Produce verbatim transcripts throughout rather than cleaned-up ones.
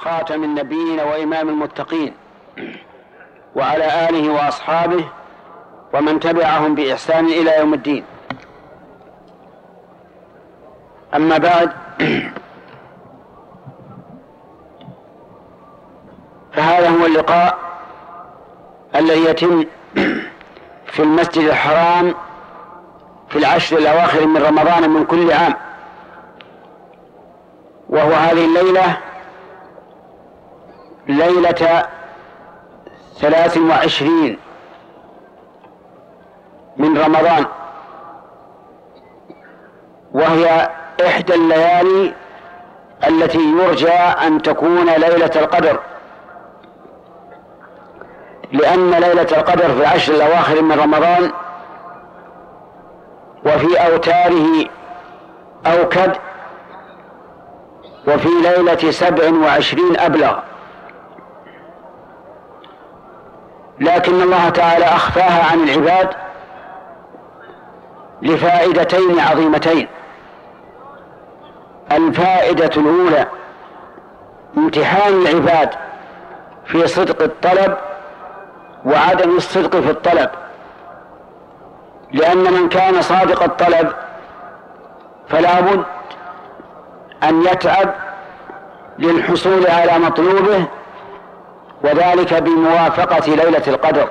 خاتم النبيين وإمام المتقين وعلى آله وأصحابه ومن تبعهم بإحسان إلى يوم الدين. أما بعد، فهذا هو اللقاء الذي يتم في المسجد الحرام في العشر الأواخر من رمضان من كل عام، وهو هذه الليلة ليلة ثلاث وعشرين من رمضان، وهي إحدى الليالي التي يرجى أن تكون ليلة القدر، لأن ليلة القدر في العشر الأواخر من رمضان وفي أوتاره أوكد، وفي ليلة سبع وعشرين أبلغ، لكن الله تعالى أخفاها عن العباد لفائدتين عظيمتين. الفائدة الأولى امتحان العباد في صدق الطلب وعدم الصدق في الطلب، لأن من كان صادق الطلب فلا بد أن يتعب للحصول على مطلوبه، وذلك بموافقة ليلة القدر.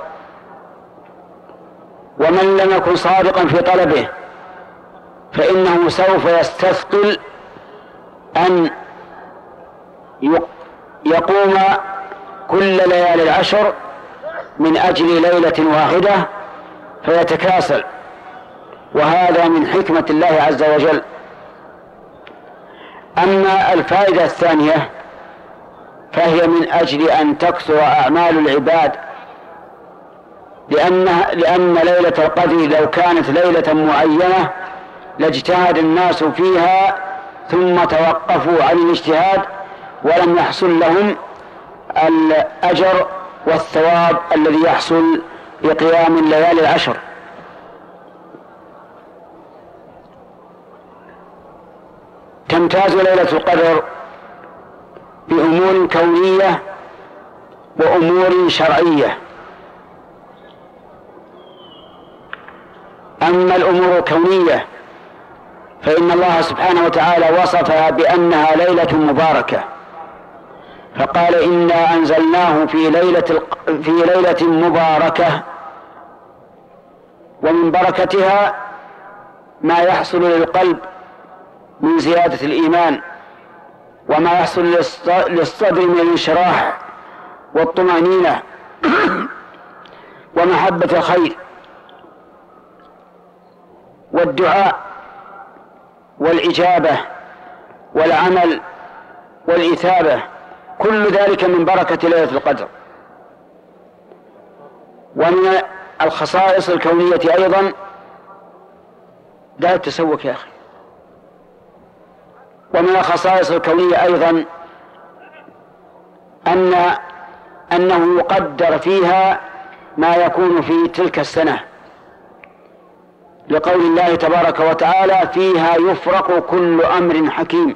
ومن لم يكن صادقا في طلبه فإنه سوف يستثقل أن يقوم كل ليالي العشر من أجل ليلة واحدة فيتكاسل، وهذا من حكمة الله عز وجل. أما الفائدة الثانية فهي من أجل أن تكثر أعمال العباد، لأن لأن ليلة القدر لو كانت ليلة معينة لاجتهد الناس فيها ثم توقفوا عن الاجتهاد ولم يحصل لهم الأجر والثواب الذي يحصل بقيام الليالي العشر. تمتاز ليلة القدر بأمور كونية وأمور شرعية. أما الأمور الكونية فإن الله سبحانه وتعالى وصفها بأنها ليلة مباركة، فقال إنا أنزلناه في ليلة في ليلة مباركة، ومن بركتها ما يحصل للقلب من زيادة الإيمان، وما يحصل للصدر من الانشراح والطمأنينة ومحبة الخير والدعاء والإجابة والعمل والإثابة، كل ذلك من بركة ليلة القدر. ومن الخصائص الكونية أيضا لا تسوك يا أخي ومن الخصائص الكونية أيضا أن أنه يقدر فيها ما يكون في تلك السنة، لقول الله تبارك وتعالى فيها يفرق كل أمر حكيم.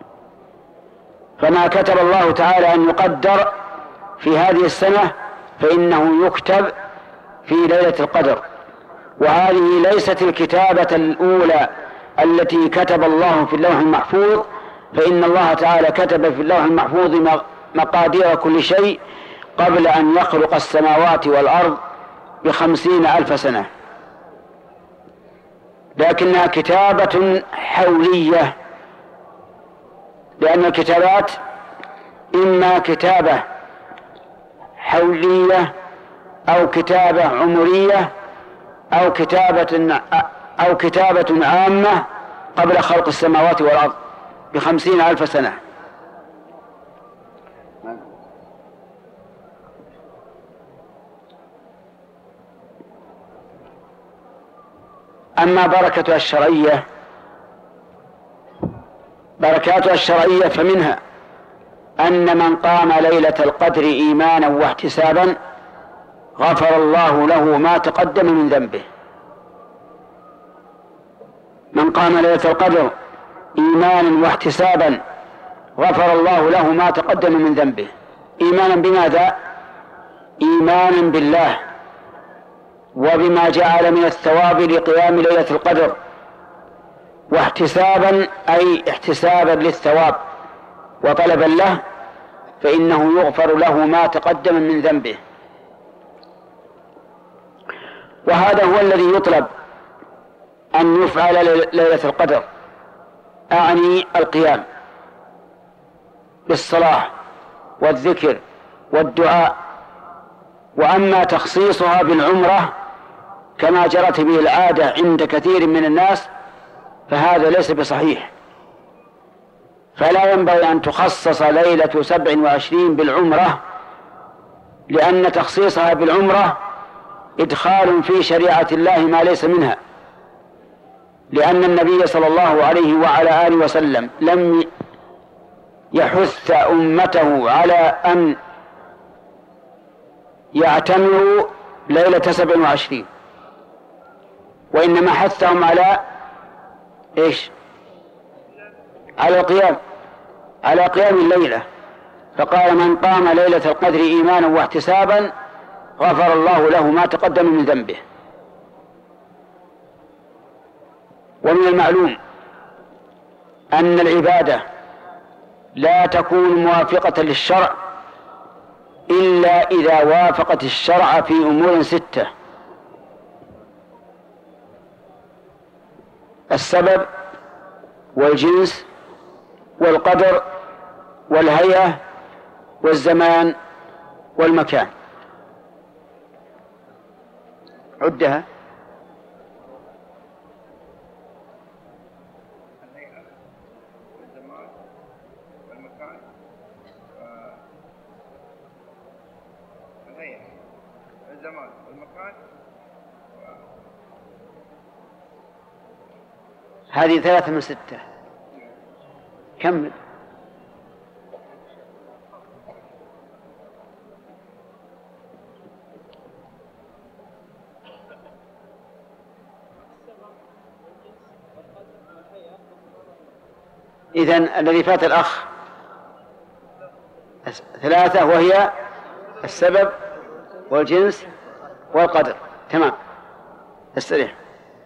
فما كتب الله تعالى أن يقدر في هذه السنة فإنه يكتب في ليلة القدر. وهذه ليست الكتابة الأولى التي كتب الله في اللوح المحفوظ، فإن الله تعالى كتب في اللوح المحفوظ مقادير كل شيء قبل أن يخلق السماوات والأرض بخمسين ألف سنة، لكنها كتابة حولية، لأن الكتابات إما كتابة حولية أو كتابة عمرية أو كتابة أو كتابة عامة قبل خلق السماوات والأرض بخمسين ألف سنة. أما بركتها الشرعية بركاتها الشرعية فمنها أن من قام ليلة القدر إيمانا واحتسابا غفر الله له ما تقدم من ذنبه. من قام ليلة القدر إيمانا واحتسابا غفر الله له ما تقدم من ذنبه. إيمانا بماذا؟ إيمانا بالله وبما جعل من الثواب لقيام ليلة القدر، واحتسابا أي احتسابا للثواب وطلبا له، فإنه يغفر له ما تقدم من ذنبه. وهذا هو الذي يطلب أن يفعل ليلة القدر، أعني القيام بالصلاة والذكر والدعاء. وأما تخصيصها بالعمرة كما جرت به العادة عند كثير من الناس فهذا ليس بصحيح، فلا ينبغي أن تخصص ليلة سبع وعشرين بالعمرة، لأن تخصيصها بالعمرة إدخال في شريعة الله ما ليس منها، لأن النبي صلى الله عليه وعلى آله وسلم لم يحث أمته على أن يعتمروا ليلة سبع وعشرين، وإنما حثهم على إيش؟ على القيام، على قيام الليلة، فقال: من قام ليلة القدر إيمانا واحتسابا غفر الله له ما تقدم من ذنبه. ومن المعلوم أن العبادة لا تكون موافقة للشرع إلا إذا وافقت الشرع في أمور ستة: السبب والجنس والقدر والهيئة والزمان والمكان. عدها: الهيئة والزمان والمكان. الهيئة والزمان والمكان. هذه ثلاثة من ستة. كمل. إذن الذي فات الأخ ثلاثة، وهي السبب والجنس والقدر. تمام، استريح.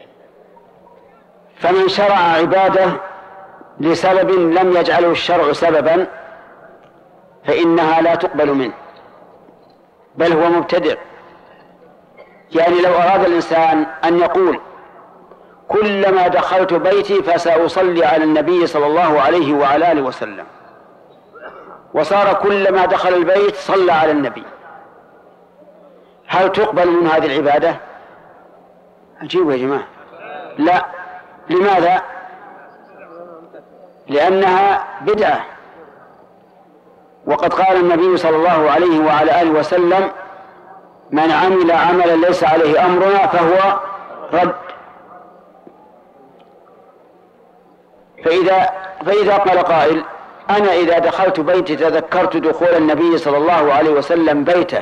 فمن شرع عبادة لسبب لم يجعله الشرع سببا فإنها لا تقبل منه، بل هو مبتدع. يعني لو أراد الإنسان أن يقول: كلما دخلت بيتي فسأصلي على النبي صلى الله عليه وعلى آله وسلم، وصار كلما دخل البيت صلى على النبي، هل تقبل من هذه العبادة؟ عجيب يا جماعة. لا. لماذا؟ لأنها بدعة، وقد قال النبي صلى الله عليه وعلى آله وسلم: من عمل عملا ليس عليه أمرنا فهو رد. فإذا, فإذا قال قائل: أنا إذا دخلت بيتي تذكرت دخول النبي صلى الله عليه وسلم بيته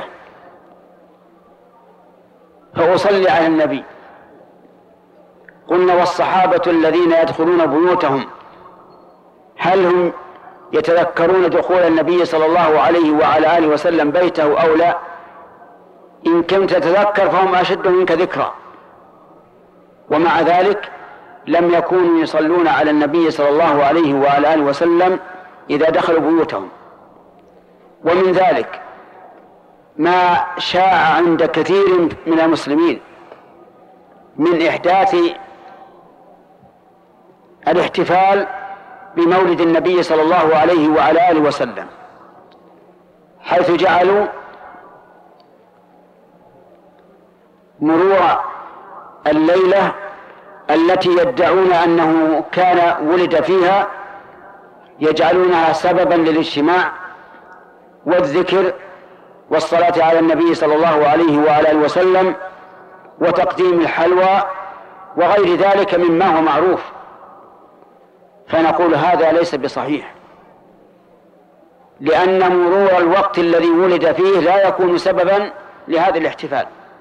فأصلي على النبي، قلنا: والصحابة الذين يدخلون بيوتهم هل هم يتذكرون دخول النبي صلى الله عليه وعلى آله وسلم بيته أو لا؟ إن كنت تتذكر فهم أشد منك ذكرى، ومع ذلك لم يكونوا يصلون على النبي صلى الله عليه وعلى آله وسلم إذا دخلوا بيوتهم. ومن ذلك ما شاع عند كثير من المسلمين من إحداث الاحتفال بمولد النبي صلى الله عليه وعلى آله وسلم، حيث جعلوا مرور الليلة التي يدعون أنه كان ولد فيها يجعلونها سببا للاجتماع والذكر والصلاة على النبي صلى الله عليه وعلى آله وسلم وتقديم الحلوى وغير ذلك مما هو معروف. فنقول هذا ليس بصحيح، لأن مرور الوقت الذي ولد فيه لا يكون سببا لهذا الاحتفال،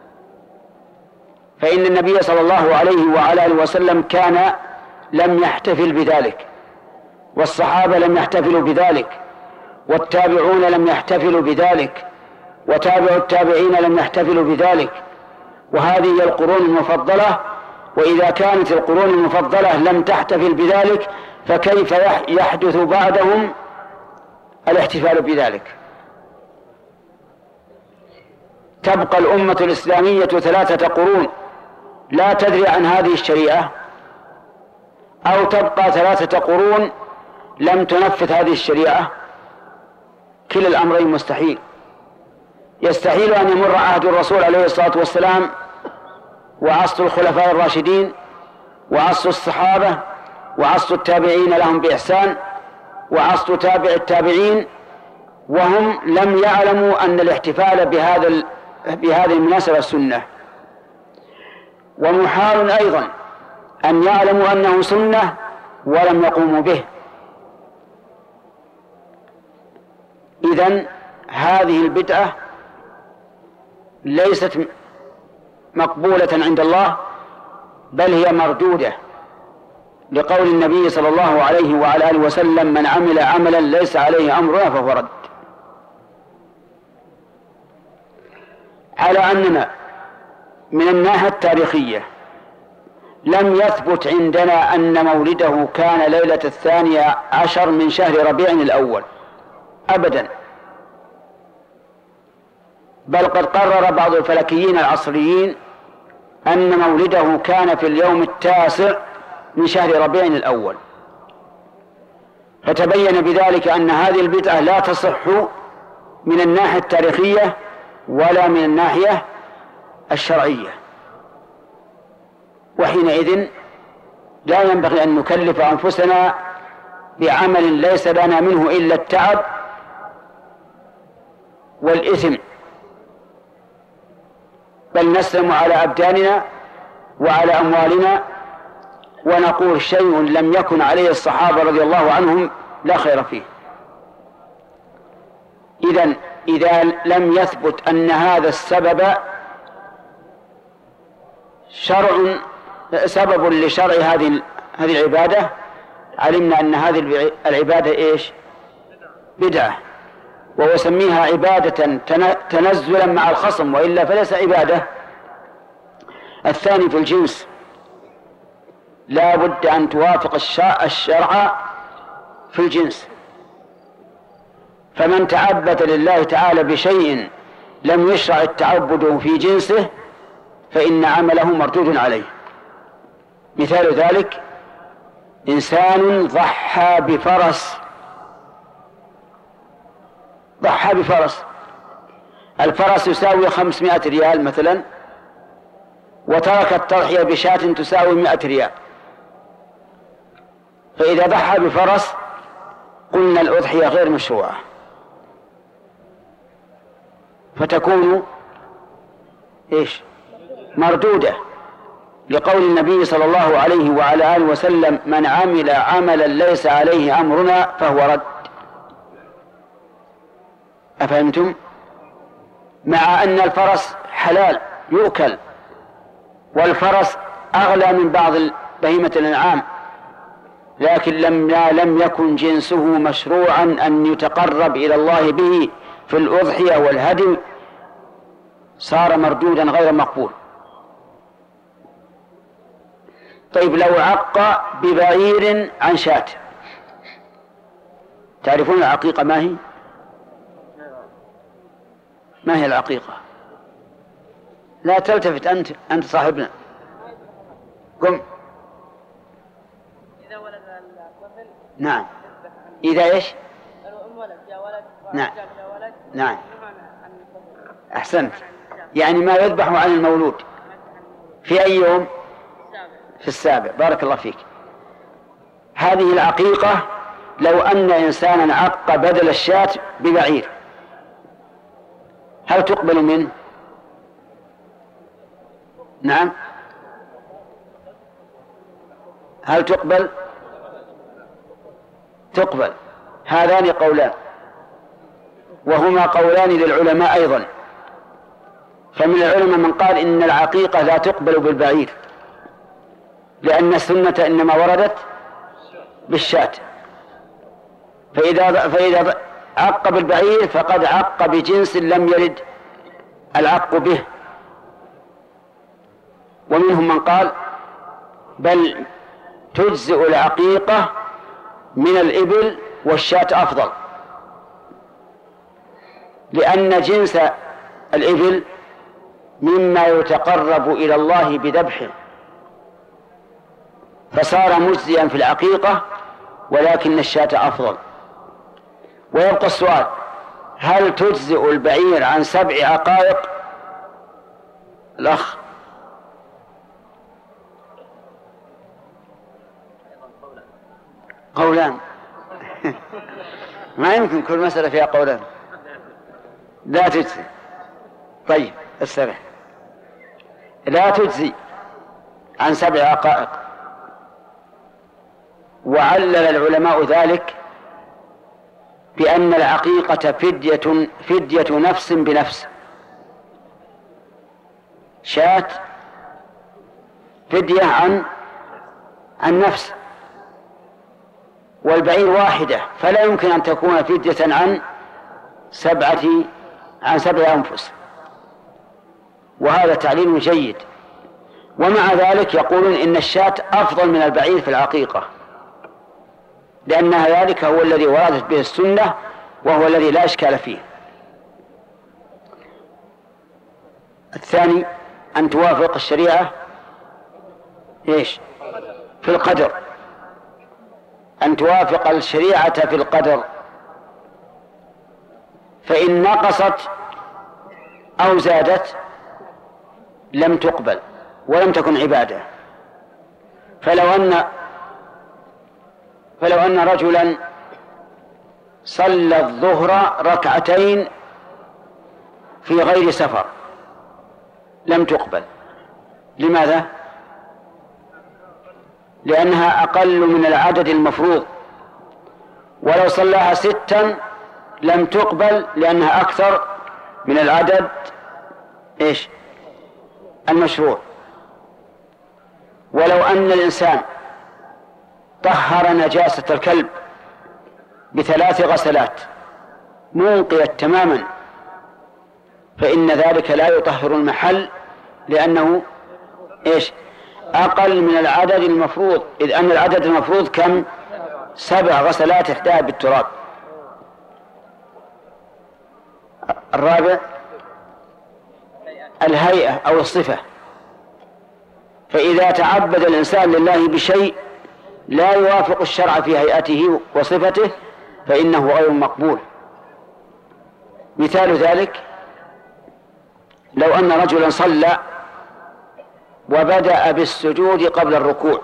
فإن النبي صلى الله عليه وعلى آله وسلم كان لم يحتفل بذلك، والصحابة لم يحتفلوا بذلك، والتابعون لم يحتفلوا بذلك، وتابع التابعين لم يحتفلوا بذلك، وهذه هي القرون المفضلة. وإذا كانت القرون المفضلة لم تحتفل بذلك فكيف يحدث بعدهم الاحتفال بذلك؟ تبقى الأمة الإسلامية ثلاثة قرون لا تدري عن هذه الشريعة، أو تبقى ثلاثة قرون لم تنفذ هذه الشريعة. كلا الأمرين مستحيل. يستحيل أن يمر عهد الرسول عليه الصلاة والسلام وعصر الخلفاء الراشدين وعصر الصحابة وعصر التابعين لهم بإحسان وعصر تابع التابعين وهم لم يعلموا أن الاحتفال بهذا بهذه المناسبة سنة. ومحال أيضا أن يعلموا أنه سنة ولم يقوموا به. إذن هذه البدعة ليست مقبولة عند الله، بل هي مردودة، لقول النبي صلى الله عليه وعلى آله وسلم: من عمل عملا ليس عليه أمرنا فهو رد. على أننا من الناحية التاريخية لم يثبت عندنا أن مولده كان ليلة الثانية عشر من شهر ربيع الأول أبدا، بل قد قرر بعض الفلكيين العصريين أن مولده كان في اليوم التاسع من شهر ربيع الأول، فتبين بذلك أن هذه البدعة لا تصح من الناحية التاريخية ولا من الناحية الشرعية. وحينئذ لا ينبغي أن نكلف أنفسنا بعمل ليس لنا منه إلا التعب والإثم، بل نسلم على أبداننا وعلى أموالنا ونقول شيء لم يكن عليه الصحابة رضي الله عنهم لا خير فيه. إذن إذا لم يثبت أن هذا السبب شرع سبب لشرع هذه هذه العبادة، علمنا أن هذه العبادة إيش؟ بدعة، وأسميها عبادة تنزلا مع الخصم، وإلا فليس عبادة. الثاني في الجنس، لا بد أن توافق الشرع في الجنس، فمن تعبد لله تعالى بشيء لم يشرع التعبد في جنسه فإن عمله مردود عليه. مثال ذلك: إنسان ضحى بفرس ضحى بفرس الفرس يساوي خمسمائة ريال مثلا، وترك التضحية بشاة تساوي مائة ريال، فإذا ضحى بفرس قلنا الأضحية غير مشروعة، فتكون إيش؟ مردودة، لقول النبي صلى الله عليه وعلى آله وسلم: من عمل عملا ليس عليه أمرنا فهو رد. أفهمتم؟ مع أن الفرس حلال يؤكل، والفرس أغلى من بعض بهيمة الأنعام، لكن لما لم يكن جنسه مشروعا أن يتقرب إلى الله به في الأضحية والهدي صار مردودا غير مقبول. طيب لو عق ببعير عن شاة، تعرفون العقيقة ما هي؟ ما هي العقيقة؟ لا تلتفت، أنت أنت صاحبنا، قم. إذا ولد الطفل نعم. إذا إيش؟ الأم ولد يا ولد نعم يا ولد نعم أحسنت، يعني ما يذبح عن المولود في أي يوم؟ في السابع. بارك الله فيك. هذه العقيقة لو أن إنسانا عق بدل الشاة ببعير هل تقبل منه؟ نعم. هل تقبل؟ تقبل. هذان قولان، وهما قولان للعلماء أيضا. فمن العلماء من قال إن العقيقة لا تقبل بالبعير، لأن السنة إنما وردت بالشاة، فإذا فإذا عق بالبعير فقد عق بجنس لم يرد العق به. ومنهم من قال بل تجزئ العقيقة من الإبل والشاة أفضل، لأن جنس الإبل مما يتقرب إلى الله بذبحه، فصار مجزيا في العقيقة، ولكن الشاة أفضل. ويبقى السؤال: هل تجزئ البعير عن سبع عقائق؟ الأخ قولان. ما يمكن كل مسألة فيها قولان. لا تجزي. طيب السبع لا تجزي عن سبع عقائق. وعلل العلماء ذلك بأن العقيقة فدية فدية نفس بنفس. شاة فدية عن عن نفس، والبعير واحدة، فلا يمكن أن تكون فدية عن سبعة عن سبع أنفس. وهذا تعليل جيد. ومع ذلك يقولون إن الشاة أفضل من البعير في العقيقة، لأن ذلك هو الذي وردت به السنة، وهو الذي لا إشكال فيه. الثاني أن توافق الشريعة إيش؟ في القدر، أن توافق الشريعة في القدر، فإن نقصت أو زادت لم تقبل ولم تكن عبادة. فلو أن فلو أن رجلا صلى الظهر ركعتين في غير سفر لم تقبل. لماذا؟ لأنها أقل من العدد المفروض. ولو صلاها ستا لم تقبل لأنها أكثر من العدد إيش؟ المشروع. ولو أن الإنسان طهر نجاسة الكلب بثلاث غسلات منقية تماما فإن ذلك لا يطهر المحل، لأنه إيش؟ أقل من العدد المفروض، إذ أن العدد المفروض كم؟ سبع غسلات إحداها بالتراب. الرابع الهيئة أو الصفة، فإذا تعبد الإنسان لله بشيء لا يوافق الشرع في هيئته وصفته فإنه غير مقبول. مثال ذلك لو أن رجلا صلى وبدأ بالسجود قبل الركوع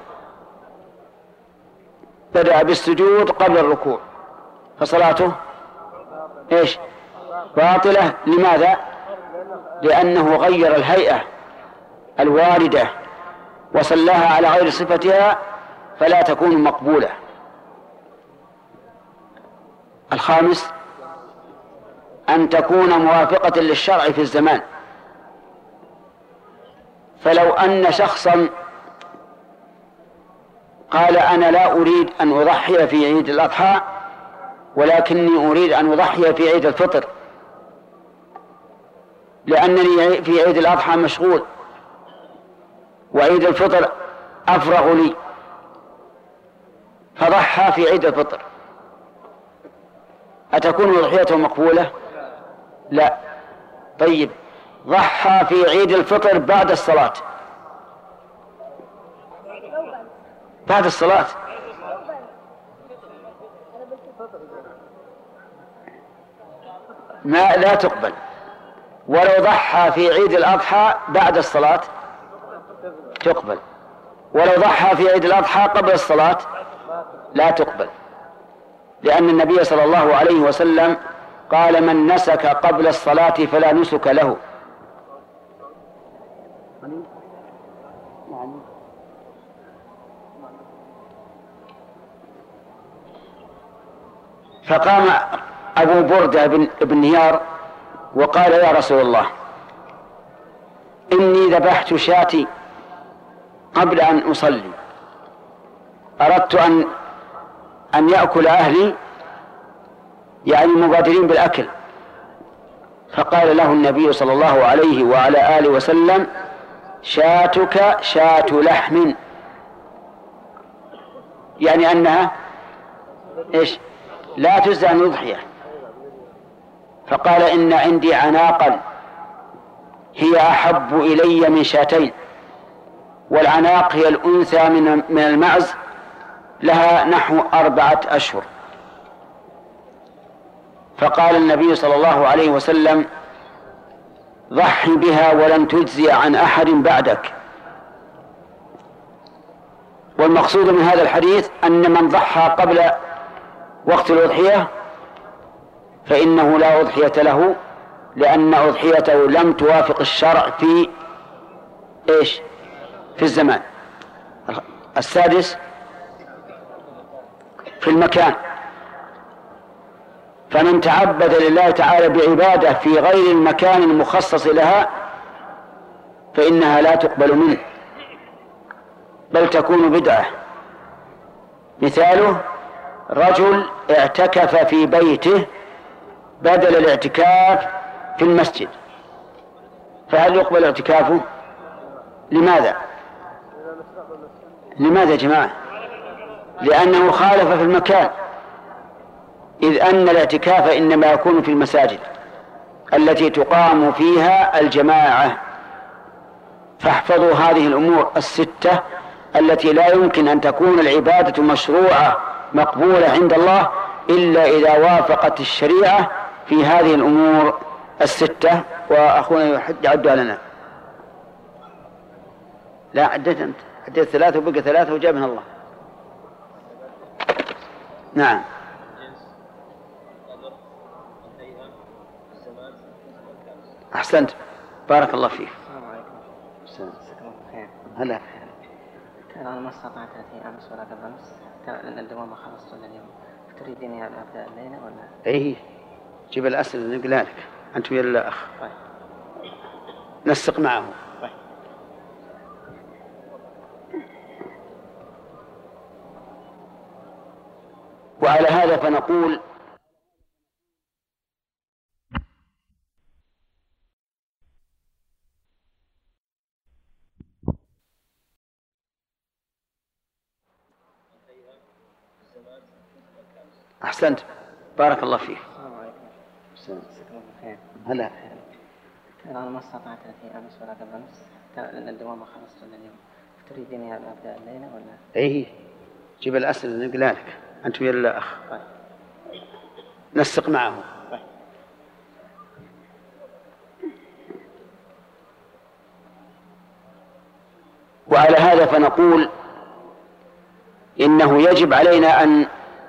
بدأ بالسجود قبل الركوع فصلاته إيش؟ باطلة. لماذا؟ لأنه غير الهيئة الواردة وصلاها على غير صفتها فلا تكون مقبولة. الخامس أن تكون موافقة للشرع في الزمان، فلو أن شخصا قال أنا لا أريد أن أضحي في عيد الأضحى ولكني أريد أن أضحي في عيد الفطر لأنني في عيد الأضحى مشغول وعيد الفطر أفرغ لي، فضحى في عيد الفطر، أتكون أضحيته مقبولة؟ لا. طيب ضحى في عيد الفطر بعد الصلاة بعد الصلاة ما لا تقبل. ولو ضحى في عيد الأضحى بعد الصلاة تقبل، ولو ضحى في عيد الأضحى قبل الصلاة لا تقبل، لأن النبي صلى الله عليه وسلم قال من نسك قبل الصلاة فلا نسك له. فقام أبو بردة بن نيار وقال يا رسول الله إني ذبحت شاتي قبل أن أصلي، أردت أن أن يأكل أهلي يعني مبادرين بالأكل. فقال له النبي صلى الله عليه وعلى آله وسلم: شاتك شاة لحم، يعني أنها إيش؟ لا تجزى عن الأضحية. فقال: إن عندي عناقا هي أحب إلي من شاتين، والعناق هي الأنثى من المعز، لها نحو أربعة أشهر. فقال النبي صلى الله عليه وسلم: ضحي بها ولن تجزي عن أحد بعدك. والمقصود من هذا الحديث أن من ضحى قبل وقت الأضحية فإنه لا أضحية له، لأن أضحيته لم توافق الشرع في إيش؟ في الزمان. السادس في المكان. فمن تعبد لله تعالى بعبادة في غير المكان المخصص لها فإنها لا تقبل منه، بل تكون بدعة. مثاله: رجل اعتكف في بيته بدل الاعتكاف في المسجد، فهل يقبل اعتكافه؟ لماذا؟ لماذا يا جماعة؟ لأنه خالف في المكان، إذ أن الاعتكاف إنما يكون في المساجد التي تقام فيها الجماعة. فاحفظوا هذه الأمور الستة التي لا يمكن أن تكون العبادة مشروعة مقبولة عند الله إلا إذا وافقت الشريعة في هذه الأمور الستة. وأخونا يعدها لنا. لا عدت أنت، عدت ثلاثة وبقى ثلاثة وجابنا الله. نعم. أحسنت، بارك الله فيك. السلام عليكم. مساكم الله بخير. هلا. كان أنا ما استطعت في أمس ولا قبل أمس، كان الدوام ما خلصت إلا اليوم. تريدني أن أبدأ الليلة ولا؟ إيه، جيب الأسئلة نقلها لك أنت ويا الأخ. طيب. نسق معه. طيب. وعلى هذا فنقول: أحسنت، بارك الله فيك. السلام عليكم. مساكم الله بخير. هلا. كان أنا ما استطعت في أمس ولا قبل أمس، كان الدوام ما خلصت إلا اليوم. تريدني أن أبدأ الليلة ولا؟ إيه، جيب الأسئلة نقلها لك أنت ويا الأخ. طيب. نسق معه. طيب. وعلى هذا فنقول: إنه يجب علينا أن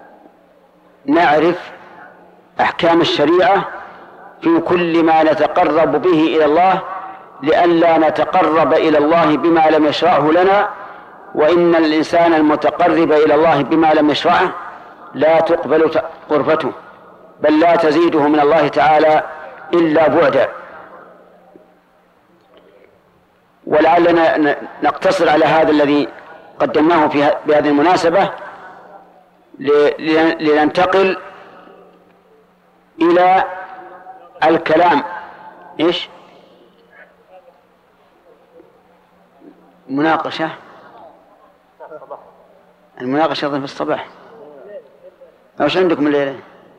نعرف أحكام الشريعة في كل ما نتقرب به إلى الله، لئلا نتقرب إلى الله بما لم يشرعه لنا، وإن الإنسان المتقرب إلى الله بما لم يشرعه لا تقبل قربته، بل لا تزيده من الله تعالى إلا بعدا. ولعلنا نقتصر على هذا الذي قدمناه في بهذه المناسبة لننتقل إلى الكلام. إيش؟ مناقشة المناقشة في الصباح. وش عندكم الليلة؟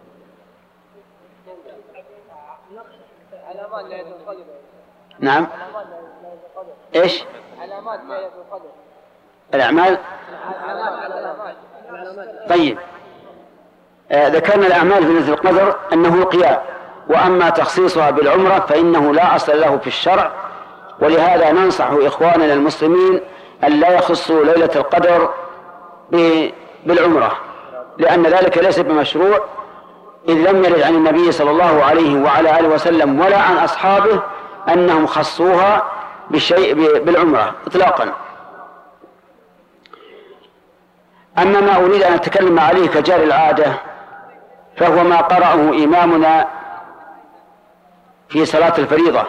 نعم. إيش؟ علامات ليلة القدر. الأعمال. طيب، آه ذكرنا الأعمال في ليلة القدر أنه القيام، وأما تخصيصها بالعمرة فإنه لا أصل له في الشرع، ولهذا ننصح إخواننا المسلمين أن لا يخصوا ليلة القدر بالعمرة، لأن ذلك ليس بمشروع، إذ لم يرد عن النبي صلى الله عليه وعلى آله وسلم ولا عن أصحابه أنهم خصوها بشيء بالعمرة إطلاقا. أما ما أريد أن أتكلم عليه كجار العادة فهو ما قرأه إمامنا في صلاة الفريضة،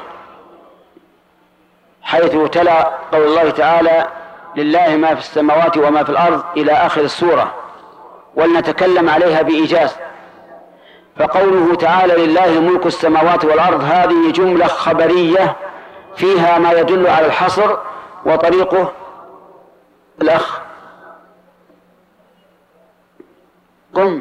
حيث تلا قول الله تعالى: لله ما في السماوات وما في الأرض إلى آخر السورة، ولنتكلم عليها بإيجاز. فقوله تعالى لله ملك السماوات والأرض هذه جملة خبرية فيها ما يدل على الحصر. وطريقه الأخ قم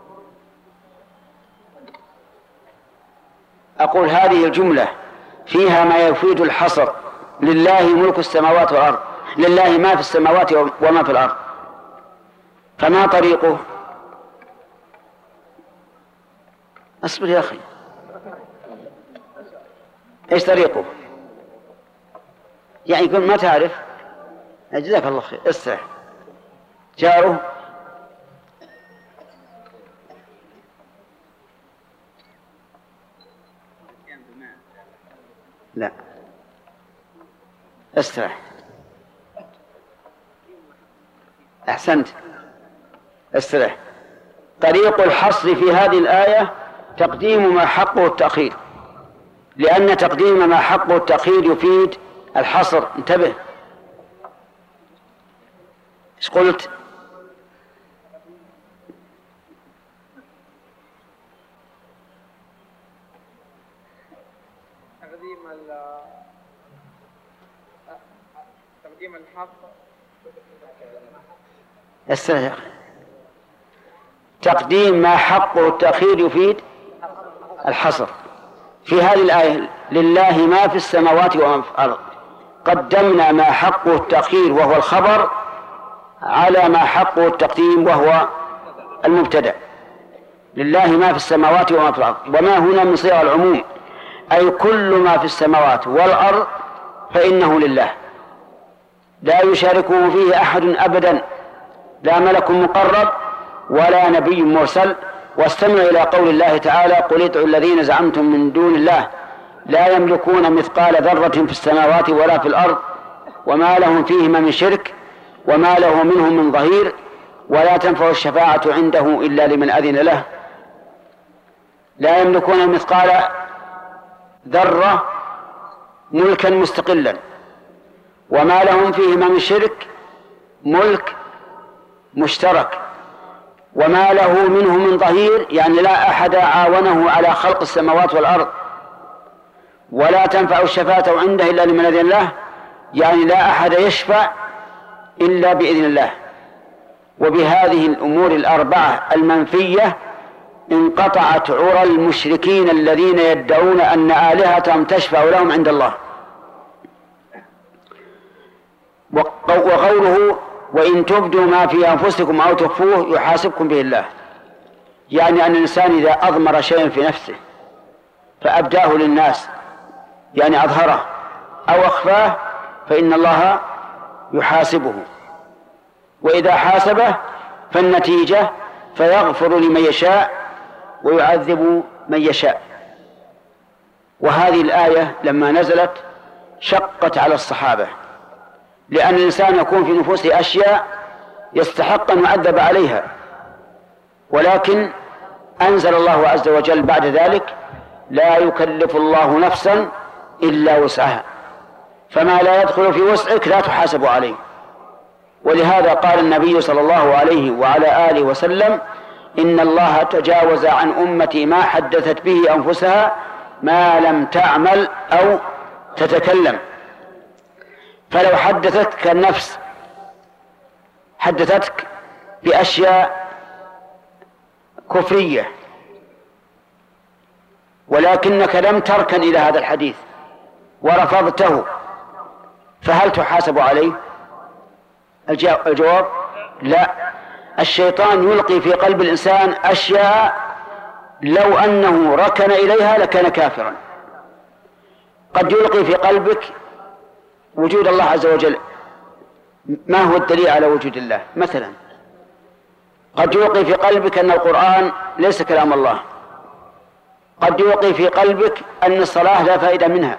أقول هذه الجملة فيها ما يفيد الحصر. لله ملك السماوات والأرض، لله ما في السماوات وما في الأرض، فما طريقه؟ أصبر يا أخي، إيش طريقه؟ يعني يقول ما تعرف؟ جزاك الله خير، استرح. جاره لا، استرح. أحسنت، استرح. طريق الحصر في هذه الآية تقديم ما حقه التأخير، لأن تقديم ما حقه التأخير يفيد الحصر. انتبه، ايش قلت؟ تقديم تقديم الحق. استنى يا أخي، تقديم ما حقه التأخير يفيد الحصر. في هذه الآية لله ما في السماوات وما في الأرض، قدمنا ما حقه التأخير وهو الخبر على ما حقه التقديم وهو المبتدأ. لله ما في السماوات وما في الأرض، وما هنا من صيغ العموم، أي كل ما في السماوات والأرض فإنه لله، لا يشاركه فيه أحد أبدا، لا ملك مقرب ولا نبي مرسل. واستمع إلى قول الله تعالى قل ادعوا الذين زعمتم من دون الله لا يملكون مثقال ذرة في السماوات ولا في الأرض وما لهم فيهما من شرك وما له منهم من ظهير ولا تنفع الشفاعة عنده إلا لمن أذن له. لا يملكون مثقال ذرة ملكا مستقلا، وما لهم فيهما من شرك ملك مشترك، وما له منه من ظهير يعني لا أحد عاونه على خلق السماوات والأرض. ولا تنفع الشفاعة عنده إلا لمن أذن له، يعني لا أحد يشفع إلا بإذن الله. وبهذه الأمور الأربعة المنفية انقطعت عرى المشركين الذين يدعون أن آلهتهم تشفع لهم عند الله. وقوله وإن تبدوا ما في أنفسكم أو تخفوه يحاسبكم به الله، يعني أن الإنسان إذا أضمر شيئا في نفسه فأبداه للناس، يعني أظهره أو أخفاه، فإن الله يحاسبه، وإذا حاسبه فالنتيجة فيغفر لمن يشاء ويعذب من يشاء. وهذه الآية لما نزلت شقت على الصحابة، لأن الإنسان يكون في نفوسه أشياء يستحق أن يعذب عليها، ولكن أنزل الله عز وجل بعد ذلك لا يكلف الله نفسا إلا وسعها، فما لا يدخل في وسعك لا تحاسب عليه. ولهذا قال النبي صلى الله عليه وعلى آله وسلم إن الله تجاوز عن أمتي ما حدثت به أنفسها ما لم تعمل أو تتكلم. فلو حدثتك النفس حدثتك بأشياء كفرية ولكنك لم تركن إلى هذا الحديث ورفضته، فهل تحاسب عليه؟ الجواب لا. الشيطان يلقي في قلب الإنسان أشياء لو أنه ركن إليها لكان كافرا. قد يلقي في قلبك وجود الله عز وجل، ما هو الدليل على وجود الله؟ مثلا قد يلقي في قلبك أن القرآن ليس كلام الله، قد يلقي في قلبك أن الصلاة لا فائدة منها،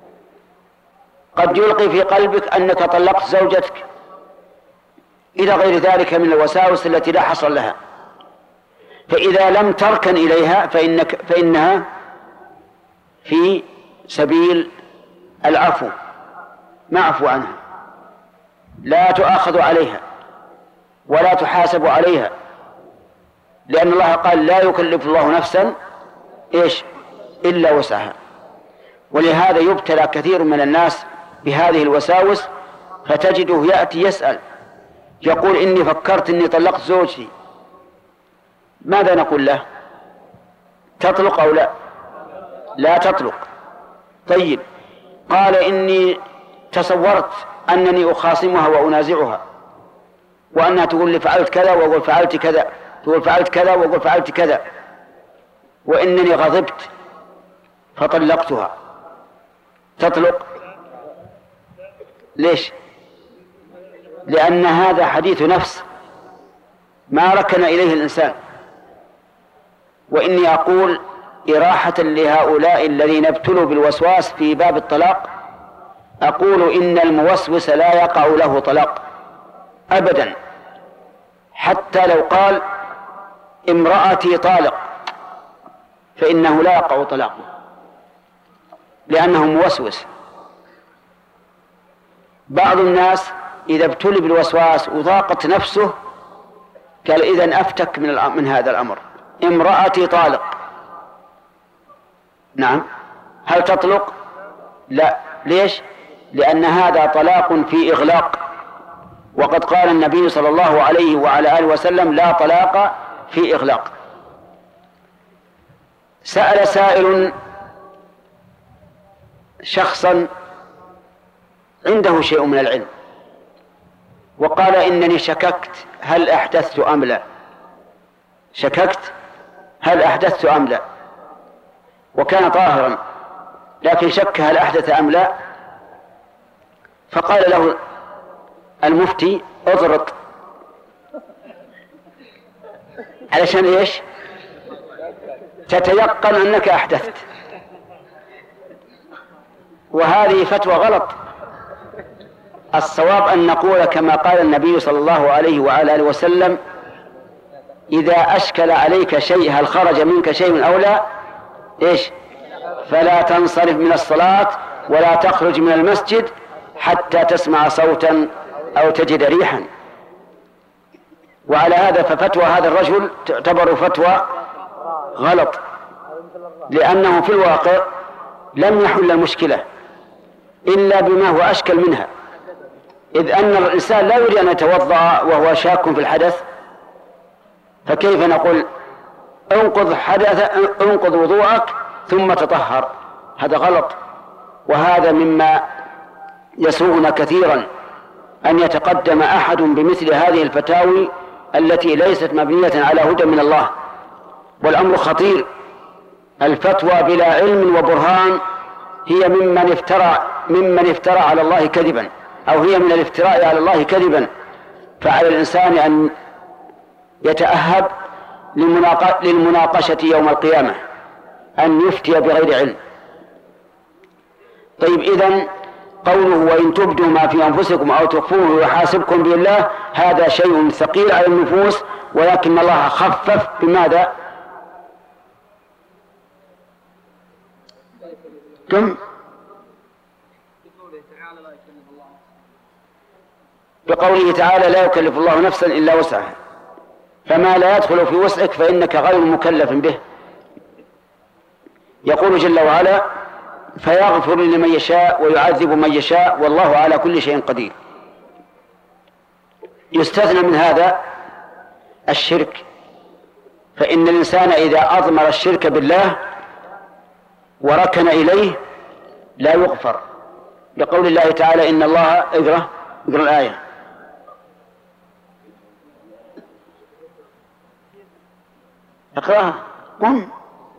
قد يلقي في قلبك أنك طلقت زوجتك، إلى غير ذلك من الوساوس التي لا حصر لها. فإذا لم تركن إليها فإنك فإنها في سبيل العفو، معفو عنها، لا تؤاخذ عليها ولا تحاسب عليها، لأن الله قال لا يكلف الله نفسا إيش إلا وسعها. ولهذا يبتلى كثير من الناس بهذه الوساوس، فتجده يأتي يسأل يقول إني فكرت إني طلقت زوجتي، ماذا نقول له؟ تطلق أو لا؟ لا تطلق. طيب قال إني تصورت أنني أخاصمها وأنازعها وأنها تقول لي فعلت كذا وأقول فعلت كذا، تقول فعلت كذا وأقول فعلت كذا، وإنني غضبت فطلقتها، تطلق؟ ليش؟ لأن هذا حديث نفس ما ركن إليه الإنسان. وإني أقول إراحة لهؤلاء الذين ابتلوا بالوسواس في باب الطلاق، أقول إن الموسوس لا يقع له طلاق أبدا، حتى لو قال امرأتي طالق فإنه لا يقع طلاقه لأنه موسوس. بعض الناس إذا ابتلي بالوسواس وضاقت نفسه قال إذن أفتك من, من هذا الأمر، امرأتي طالق. نعم، هل تطلق؟ لا. ليش؟ لأن هذا طلاق في إغلاق، وقد قال النبي صلى الله عليه وعلى آله وسلم لا طلاق في إغلاق. سأل سائل شخصا عنده شيء من العلم وقال إنني شككت هل أحدثت أم لا، شككت هل أحدثت أم لا، وكان طاهرا لكن شك هل أحدث أم لا، فقال له المفتي اضرط. علشان إيش؟ تتيقن أنك أحدثت. وهذه فتوى غلط. الصواب أن نقول كما قال النبي صلى الله عليه وعلى آله وسلم إذا أشكل عليك شيء هل خرج منك شيء أو لا إيش؟ فلا تنصرف من الصلاة ولا تخرج من المسجد حتى تسمع صوتا أو تجد ريحا. وعلى هذا ففتوى هذا الرجل تعتبر فتوى غلط، لأنه في الواقع لم يحل المشكلة إلا بما هو أشكل منها، إذ أن الإنسان لا يريد أن يتوضأ وهو شاك في الحدث، فكيف نقول انقض حدث انقض وضوءك ثم تطهر؟ هذا غلط. وهذا مما يسوءنا كثيرا أن يتقدم أحد بمثل هذه الفتاوي التي ليست مبنية على هدى من الله، والأمر خطير. الفتوى بلا علم وبرهان هي ممن افترى ممن افترى على الله كذبا، أو هي من الافتراء على الله كذبا. فعلى الإنسان أن يتأهب للمناقشة يوم القيامة، أن يفتي بغير علم. طيب، إذن قوله وإن تبدوا ما في أنفسكم أو تخفوه يحاسبكم به الله، هذا شيء ثقيل على النفوس، ولكن الله خفف بماذا؟ كم؟ بقوله تعالى لا يكلف الله نفسا إلا وسعها، فما لا يدخل في وسعك فإنك غير مكلف به. يقول جل وعلا فيغفر لمن يشاء ويعذب من يشاء والله على كل شيء قدير. يستثنى من هذا الشرك، فإن الإنسان إذا أضمر الشرك بالله وركن إليه لا يغفر، لقول الله تعالى إن الله اقرأ اقرأ الآية اقرأها قم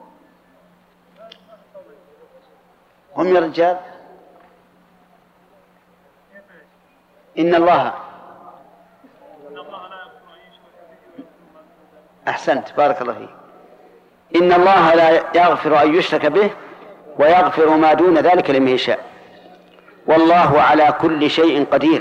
قم يا رجال. إن الله أحسنت بارك الله فيك. إن الله لا يغفر أن يشرك به ويغفر ما دون ذلك لمن يشاء والله على كل شيء قدير.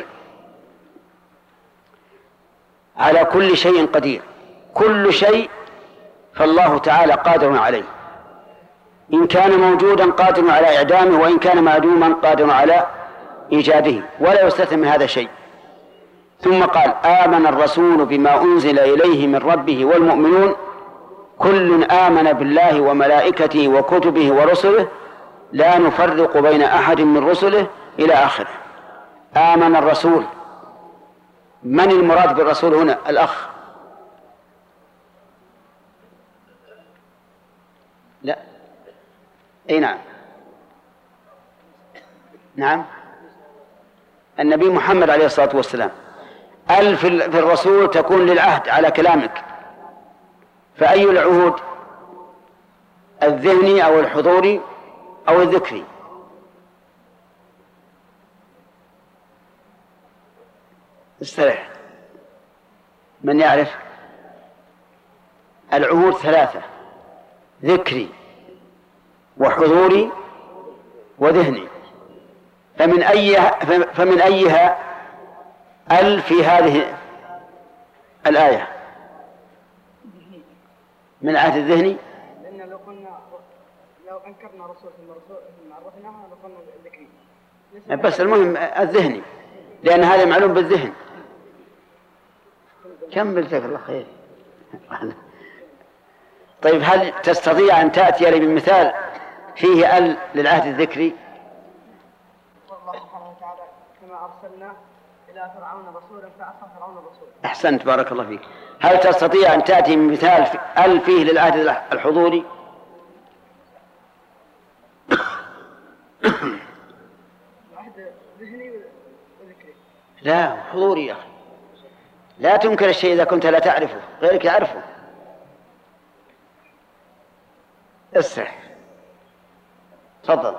على كل شيء قدير، كل شيء فالله تعالى قادر عليه، إن كان موجودا قادر على إعدامه، وإن كان معدوما قادر على إيجاده، ولا يستثنى من هذا شيء. ثم قال آمن الرسول بما أنزل إليه من ربه والمؤمنون كل آمن بالله وملائكته وكتبه ورسله لا نفرق بين أحد من رسله إلى آخره. آمن الرسول. من المراد بالرسول هنا؟ الأخ. لا. أي نعم. نعم النبي محمد عليه الصلاة والسلام. ال في الرسول تكون للعهد على كلامك. فأي العهود؟ الذهني أو الحضوري أو الذكري؟ استرح. من يعرف؟ العهود ثلاثة: ذكري وحضوري وذهني. فمن أيها فمن أيها ال في هذه الآية؟ من العهد الذهني. لأن لو قلنا لو أنكرنا رسول ثم رسول ثم عرفناها لقلنا الذكري. بس المهم الذهني لأن هذا معلوم بالذهن. كمل جزاك الله خير. طيب هل تستطيع أن تأتي لي بمثال فيه ال للعهد الذكري؟ والله سبحانه وتعالى كما أرسلنا إلى فرعون رسولا فعصى فرعون الرسول. أحسنت بارك الله فيك. هل تستطيع أن تأتي بمثال ال فيه للعهد الحضوري؟ العهد ذهني وذكري. لا حضوري يا أخي. لا تنكر الشيء إذا كنت لا تعرفه، غيرك يعرفه. اسرح. تفضل.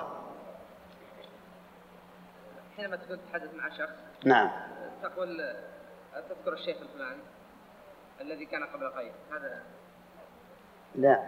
حينما تكون تتحدث مع شخص نعم تقول تذكر الشيخ الفلاني الذي كان قبل قليل، هذا لا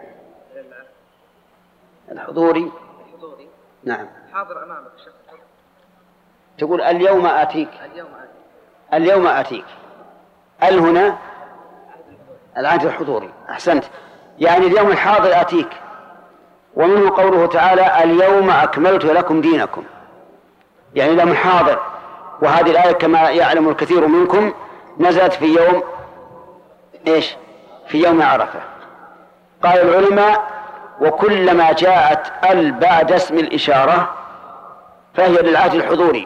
الحضوري. الحضوري نعم. حاضر أمامك الشخص. تقول اليوم آتيك. اليوم آتيك. اليوم آتيك. ال هنا العهد الحضوري. أحسنت. يعني اليوم الحاضر آتيك. ومنه قوله تعالى اليوم أكملت لكم دينكم، يعني اليوم حاضر. وهذه الآية كما يعلم الكثير منكم نزلت في يوم إيش؟ في يوم عرفة. قال العلماء وكلما جاءت ال بعد اسم الإشارة فهي للعهد الحضوري،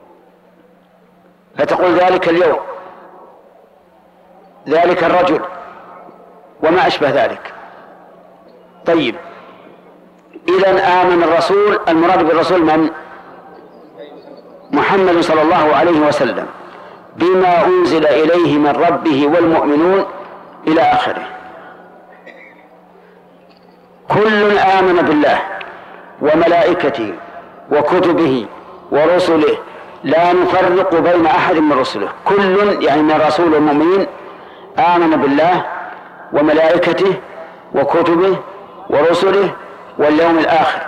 فتقول ذلك اليوم، ذلك الرجل، وما أشبه ذلك. طيب إذن آمن الرسول، المراد بالرسول من؟ محمد صلى الله عليه وسلم، بما أنزل إليه من ربه والمؤمنون إلى آخره. كل آمن بالله وملائكته وكتبه ورسله لا نفرق بين أحد من رسله. كل يعني من الرسول والمؤمنين آمن بالله وملائكته وكتبه ورسله واليوم الآخر.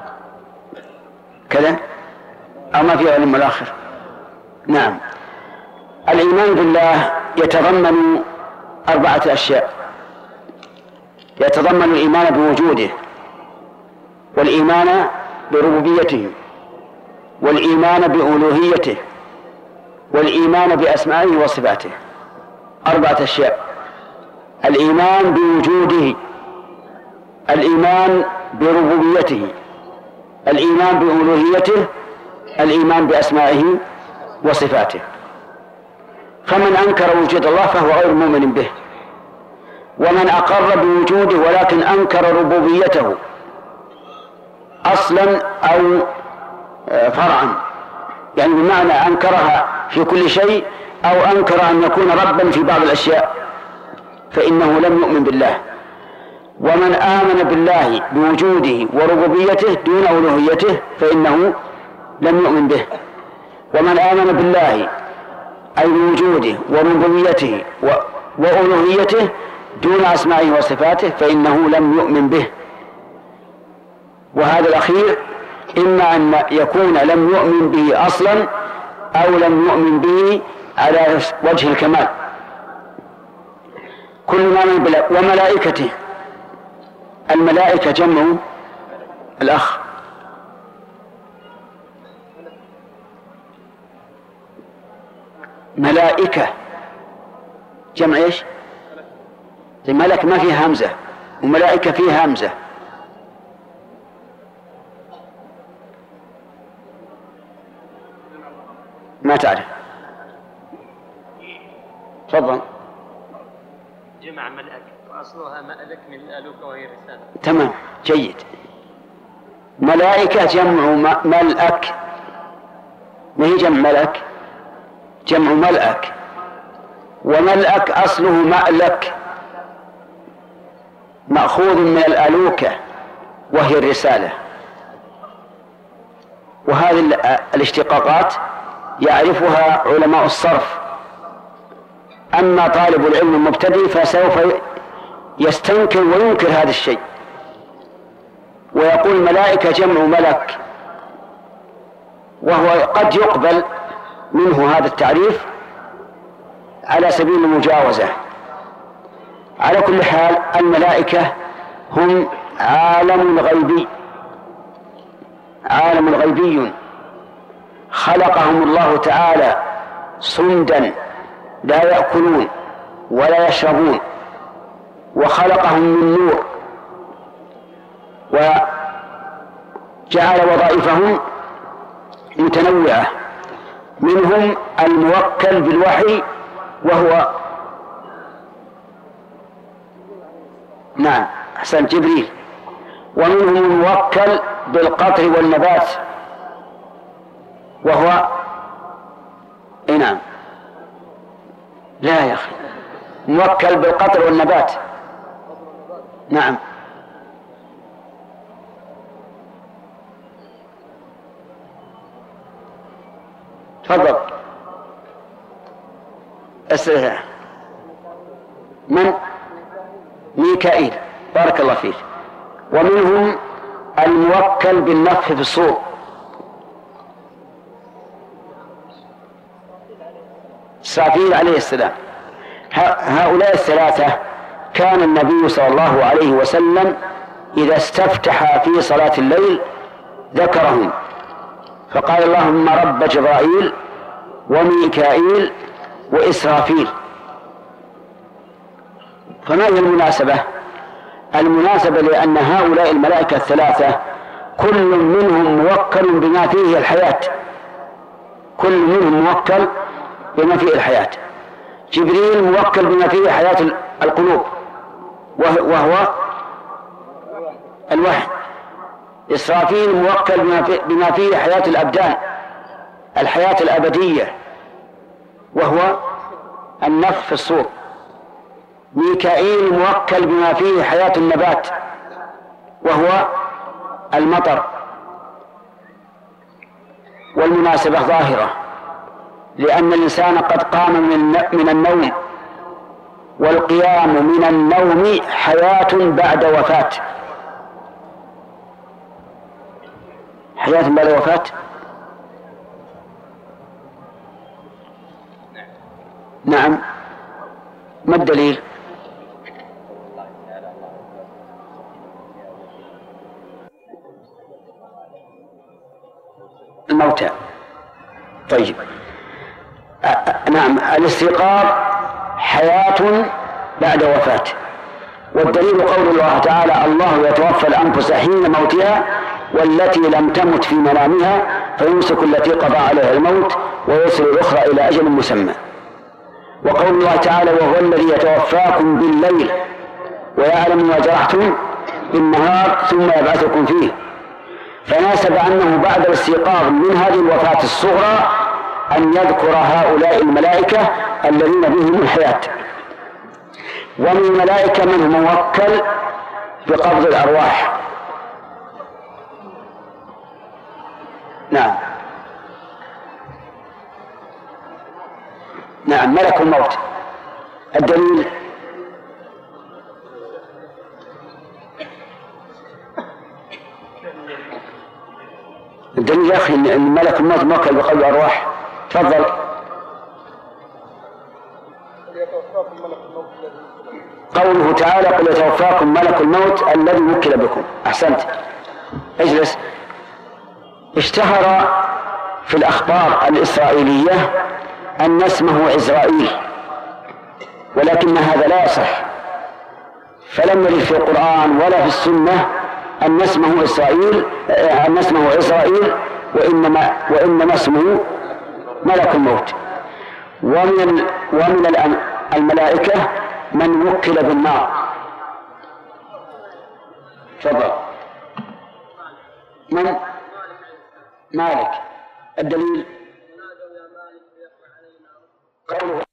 كذا أو ما في علم الآخر؟ نعم. الإيمان بالله يتضمن أربعة أشياء. يتضمن الإيمان بوجوده، والإيمان بربوبيته، والإيمان بألوهيته، والإيمان بأسمائه وصفاته. أربعة أشياء: الإيمان بوجوده، الإيمان بربوبيته، الإيمان بألوهيته، الإيمان بأسمائه وصفاته. فمن أنكر وجود الله فهو غير مؤمن به، ومن أقر بوجوده ولكن أنكر ربوبيته أصلا أو فرعا، يعني بمعنى أنكرها في كل شيء أو أنكر أن يكون ربا في بعض الأشياء، فإنه لم يؤمن بالله. ومن آمن بالله بوجوده وربوبيته دون ألوهيته فإنه لم يؤمن به. ومن آمن بالله أي بوجوده وربوبيته وألوهيته دون أسمائه وصفاته فإنه لم يؤمن به. وهذا الأخير إما أن يكون لم يؤمن به أصلا أو لم يؤمن به على وجه الكمال. كل ما من بالله. وملائكته، الملائكة جمع الأخ ملائكة جمع إيش؟ ملك ما فيها همزة، وملائكة فيها همزة. ما تعرف؟ تفضل. جمع ملأك وأصلها مألك من الألوك وهي رسالة. تمام جيد. ملائكة جمع ملأك، ما هي جمع ملك؟ جمع ملأك، وملأك أصله مألك مأخوذ من الألوكة وهي الرسالة. وهذه الاشتقاقات يعرفها علماء الصرف. أما طالب العلم المبتدئ فسوف يستنكر وينكر هذا الشيء ويقول ملائكة جمع ملك، وهو قد يقبل منه هذا التعريف على سبيل المجاوزة. على كل حال الملائكة هم عالم غيبي، عالم غيبي خلقهم الله تعالى صمدا لا يأكلون ولا يشربون، وخلقهم من نور، وجعل وظائفهم متنوعة، منهم الموكل بالوحي وهو نعم أحسن جبريل، ومنهم الموكل بالقطر والنبات وهو إيه نعم لا يا أخي موكل بالقطر والنبات نعم تفضل أسئلة. من؟ ميكائيل بارك الله فيك. ومنهم الموكل بالنفخ في الصور إسرافيل عليه السلام. هؤلاء الثلاثة كان النبي صلى الله عليه وسلم إذا استفتح في صلاة الليل ذكرهم فقال اللهم رب جبرائيل وميكائيل وإسرافيل. فما هي المناسبة؟ المناسبة لأن هؤلاء الملائكة الثلاثة كل منهم موكل بما فيه الحياة، كل منهم موكل بما فيه الحياة. جبريل موكل بما فيه حياة القلوب وهو الوحي. إسرافيل موكل بما فيه حياة الأبدان، الحياة الأبدية وهو النفخ في الصور. ميكائيل موكل بما فيه حياة النبات وهو المطر. والمناسبة ظاهرة لأن الإنسان قد قام من النوم، والقيام من النوم حياة بعد وفاة، حياة بعد وفاة. نعم ما الدليل؟ الموتى. طيب نعم الاستيقاظ حياة بعد وفاة. والدليل قول الله تعالى الله يتوفى الأنفس حين موتها والتي لم تمت في منامها فيمسك التي قضى عليها الموت ويرسل الأخرى إلى أجل مسمى. وقول الله تعالى وهو الذي يتوفاكم بالليل ويعلم ما جرحتم بالنهار ثم يبعثكم فيه. فناسب أنه بعد الاستيقاظ من هذه الوفاة الصغرى أن يذكر هؤلاء الملائكة الذين بهم الحياة. ومن الملائكة من هو موكل بقبض الأرواح. نعم نعم ملك الموت. الدليل الدليل يا أخي أن ملك الموت موكل بقبض الأرواح. تفضل. قوله تعالى قل يتوفاكم ملك الموت الذي وكل بكم. أحسنت اجلس. اشتهر في الأخبار الإسرائيلية أن اسمه عزرائيل، ولكن هذا لا يصح، فلم يرد في القرآن ولا في السنة أن اسمه إسرائيل أن اسمه إسرائيل وإنما وإنما اسمه ملك الموت. ومن ومن الملائكة من وكل بالنار. تفضل. من؟ مالك. الدليل قوله